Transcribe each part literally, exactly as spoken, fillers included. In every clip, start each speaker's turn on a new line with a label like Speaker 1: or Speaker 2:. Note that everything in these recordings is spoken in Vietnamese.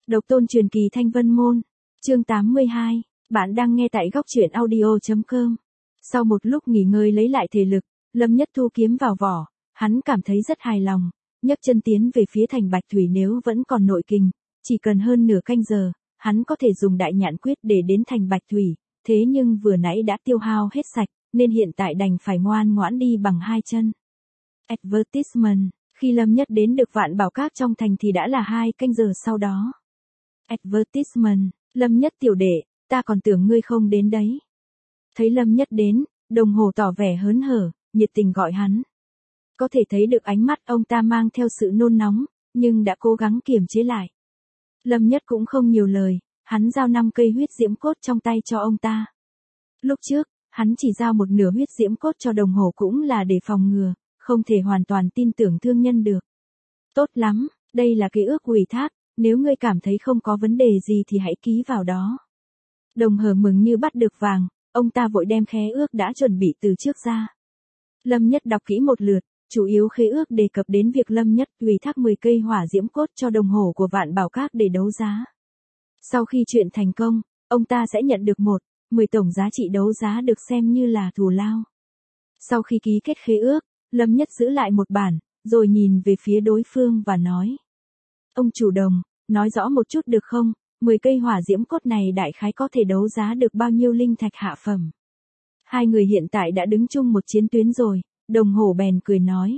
Speaker 1: Độc tôn truyền kỳ Thanh Vân Môn. Chương tám mươi hai. Bạn đang nghe tại góc truyện audio chấm com. Sau một lúc nghỉ ngơi lấy lại thể lực, Lâm Nhất thu kiếm vào vỏ, hắn cảm thấy rất hài lòng, nhấc chân tiến về phía thành Bạch Thủy. Nếu vẫn còn nội kình, chỉ cần hơn nửa canh giờ, hắn có thể dùng đại nhạn quyết để đến thành Bạch Thủy, thế nhưng vừa nãy đã tiêu hao hết sạch, nên hiện tại đành phải ngoan ngoãn đi bằng hai chân. Advertisement. Khi Lâm Nhất đến được Vạn Bảo Các trong thành thì đã là hai canh giờ sau đó. Advertisement. Lâm Nhất tiểu đệ, ta còn tưởng ngươi không đến đấy. Thấy Lâm Nhất đến, Đồng Hồ tỏ vẻ hớn hở, nhiệt tình gọi hắn. Có thể thấy được ánh mắt ông ta mang theo sự nôn nóng, nhưng đã cố gắng kiềm chế lại. Lâm Nhất cũng không nhiều lời, hắn giao năm cây huyết diễm cốt trong tay cho ông ta. Lúc trước, hắn chỉ giao một nửa huyết diễm cốt cho Đồng Hồ cũng là để phòng ngừa, không thể hoàn toàn tin tưởng thương nhân được. Tốt lắm, đây là cái ước ủy thác, nếu ngươi cảm thấy không có vấn đề gì thì hãy ký vào đó. Đồng Hồ mừng như bắt được vàng, ông ta vội đem khế ước đã chuẩn bị từ trước ra. Lâm Nhất đọc kỹ một lượt, chủ yếu khế ước đề cập đến việc Lâm Nhất ủy thác mười cây hỏa diễm cốt cho Đồng Hồ của Vạn Bảo Các để đấu giá. Sau khi chuyện thành công, ông ta sẽ nhận được một, mười tổng giá trị đấu giá được xem như là thù lao. Sau khi ký kết khế ước, Lâm Nhất giữ lại một bản, rồi nhìn về phía đối phương và nói. Ông chủ Đồng, nói rõ một chút được không, mười cây hỏa diễm cốt này đại khái có thể đấu giá được bao nhiêu linh thạch hạ phẩm. Hai người hiện tại đã đứng chung một chiến tuyến rồi, Đồng Hồ bèn cười nói.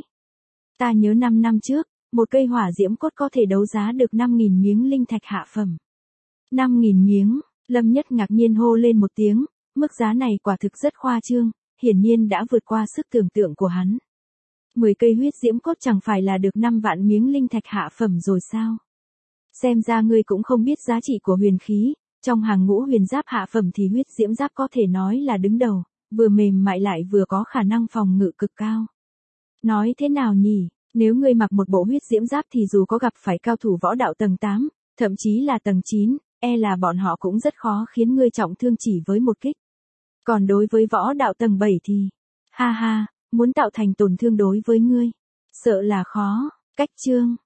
Speaker 1: Ta nhớ năm năm trước, một cây hỏa diễm cốt có thể đấu giá được năm nghìn miếng linh thạch hạ phẩm. năm nghìn miếng, Lâm Nhất ngạc nhiên hô lên một tiếng, mức giá này quả thực rất khoa trương, hiển nhiên đã vượt qua sức tưởng tượng của hắn. mười cây huyết diễm cốt chẳng phải là được năm vạn miếng linh thạch hạ phẩm rồi sao? Xem ra ngươi cũng không biết giá trị của huyền khí, trong hàng ngũ huyền giáp hạ phẩm thì huyết diễm giáp có thể nói là đứng đầu, vừa mềm mại lại vừa có khả năng phòng ngự cực cao. Nói thế nào nhỉ, nếu ngươi mặc một bộ huyết diễm giáp thì dù có gặp phải cao thủ võ đạo tầng tám, thậm chí là tầng chín, e là bọn họ cũng rất khó khiến ngươi trọng thương chỉ với một kích. Còn đối với võ đạo tầng bảy thì, ha ha, muốn tạo thành tổn thương đối với ngươi, sợ là khó. Cách chương.